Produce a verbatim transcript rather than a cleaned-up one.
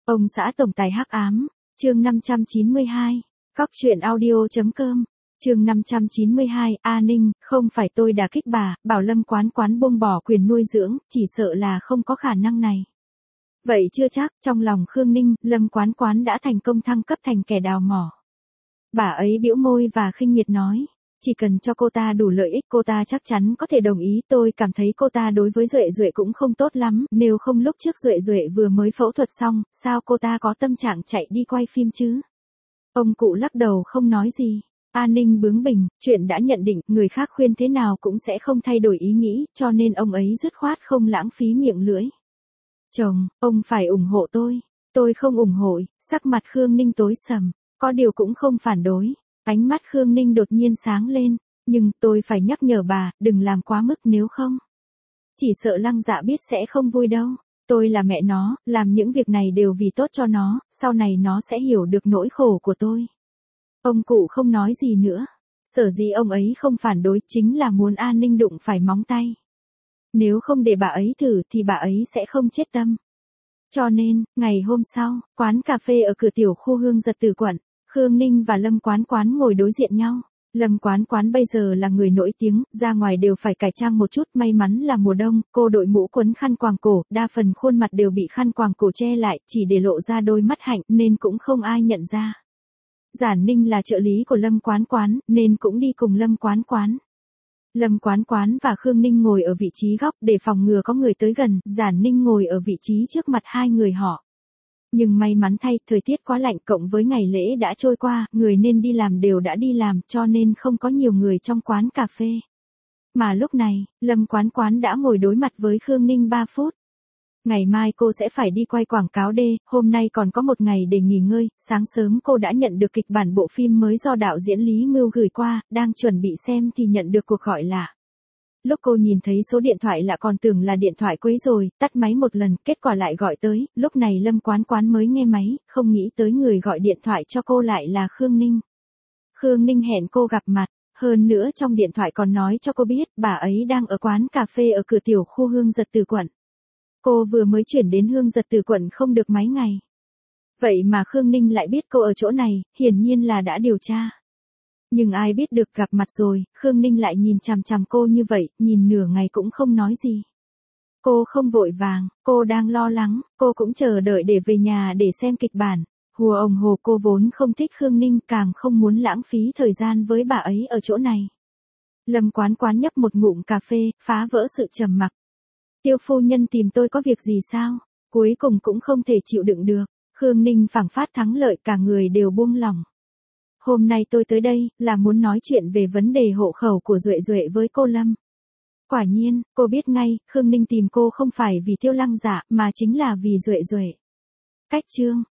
Ông xã tổng tài hắc ám, chương năm trăm chín mươi hai, Cóc truyện audio.com, chương năm trăm chín mươi hai, A Ninh, không phải tôi đả kích bà, bảo Lâm Quán Quán buông bỏ quyền nuôi dưỡng, chỉ sợ là không có khả năng này. Vậy chưa chắc, trong lòng Khương Ninh, Lâm Quán Quán đã thành công thăng cấp thành kẻ đào mỏ. Bà ấy bĩu môi và khinh miệt nói, chỉ cần cho cô ta đủ lợi ích cô ta chắc chắn có thể đồng ý. Tôi cảm thấy cô ta đối với Duệ Duệ cũng không tốt lắm, nếu không lúc trước Duệ Duệ vừa mới phẫu thuật xong, sao cô ta có tâm trạng chạy đi quay phim chứ? Ông cụ lắc đầu không nói gì. A Ninh bướng bỉnh, chuyện đã nhận định, người khác khuyên thế nào cũng sẽ không thay đổi ý nghĩ, cho nên ông ấy dứt khoát không lãng phí miệng lưỡi. Chồng, ông phải ủng hộ tôi. Tôi không ủng hộ, sắc mặt Khương Ninh tối sầm, có điều cũng không phản đối. Ánh mắt Khương Ninh đột nhiên sáng lên, nhưng tôi phải nhắc nhở bà, đừng làm quá mức nếu không. Chỉ sợ Lăng Dạ biết sẽ không vui đâu. Tôi là mẹ nó, làm những việc này đều vì tốt cho nó, sau này nó sẽ hiểu được nỗi khổ của tôi. Ông cụ không nói gì nữa. Sở dĩ ông ấy không phản đối chính là muốn A Ninh đụng phải móng tay. Nếu không để bà ấy thử thì bà ấy sẽ không chết tâm. Cho nên, ngày hôm sau, quán cà phê ở cửa tiểu khu Hương Giật Tử quận, Khương Ninh và Lâm Quán Quán ngồi đối diện nhau. Lâm Quán Quán bây giờ là người nổi tiếng, ra ngoài đều phải cải trang một chút, may mắn là mùa đông, cô đội mũ quấn khăn quàng cổ, đa phần khuôn mặt đều bị khăn quàng cổ che lại, chỉ để lộ ra đôi mắt hạnh nên cũng không ai nhận ra. Giản Ninh là trợ lý của Lâm Quán Quán, nên cũng đi cùng Lâm Quán Quán. Lâm Quán Quán và Khương Ninh ngồi ở vị trí góc để phòng ngừa có người tới gần, Giản Ninh ngồi ở vị trí trước mặt hai người họ. Nhưng may mắn thay, thời tiết quá lạnh cộng với ngày lễ đã trôi qua, người nên đi làm đều đã đi làm, cho nên không có nhiều người trong quán cà phê. Mà lúc này, Lâm Quán Quán đã ngồi đối mặt với Khương Ninh ba phút. Ngày mai cô sẽ phải đi quay quảng cáo đê, hôm nay còn có một ngày để nghỉ ngơi, sáng sớm cô đã nhận được kịch bản bộ phim mới do đạo diễn Lý Mưu gửi qua, đang chuẩn bị xem thì nhận được cuộc gọi lạ. Lúc cô nhìn thấy số điện thoại lạ còn tưởng là điện thoại quấy rồi, tắt máy một lần, kết quả lại gọi tới, lúc này Lâm Quán Quán mới nghe máy, không nghĩ tới người gọi điện thoại cho cô lại là Khương Ninh. Khương Ninh hẹn cô gặp mặt, hơn nữa trong điện thoại còn nói cho cô biết bà ấy đang ở quán cà phê ở cửa tiểu khu Hương Giật Tử quận. Cô vừa mới chuyển đến Hương Giật Tử quận không được mấy ngày. Vậy mà Khương Ninh lại biết cô ở chỗ này, hiển nhiên là đã điều tra. Nhưng ai biết được gặp mặt rồi, Khương Ninh lại nhìn chằm chằm cô như vậy, nhìn nửa ngày cũng không nói gì. Cô không vội vàng, cô đang lo lắng, cô cũng chờ đợi để về nhà để xem kịch bản. Hùa ồng hồ cô vốn không thích Khương Ninh, càng không muốn lãng phí thời gian với bà ấy ở chỗ này. Lâm Quán Quán nhấp một ngụm cà phê, phá vỡ sự trầm mặc. Tiêu phu nhân tìm tôi có việc gì sao? Cuối cùng cũng không thể chịu đựng được. Khương Ninh phảng phát thắng lợi, cả người đều buông lỏng. Hôm nay tôi tới đây, là muốn nói chuyện về vấn đề hộ khẩu của Duệ Duệ với cô Lâm. Quả nhiên, cô biết ngay, Khương Ninh tìm cô không phải vì Tiêu Lăng Dạ, mà chính là vì Duệ Duệ. Cách chương,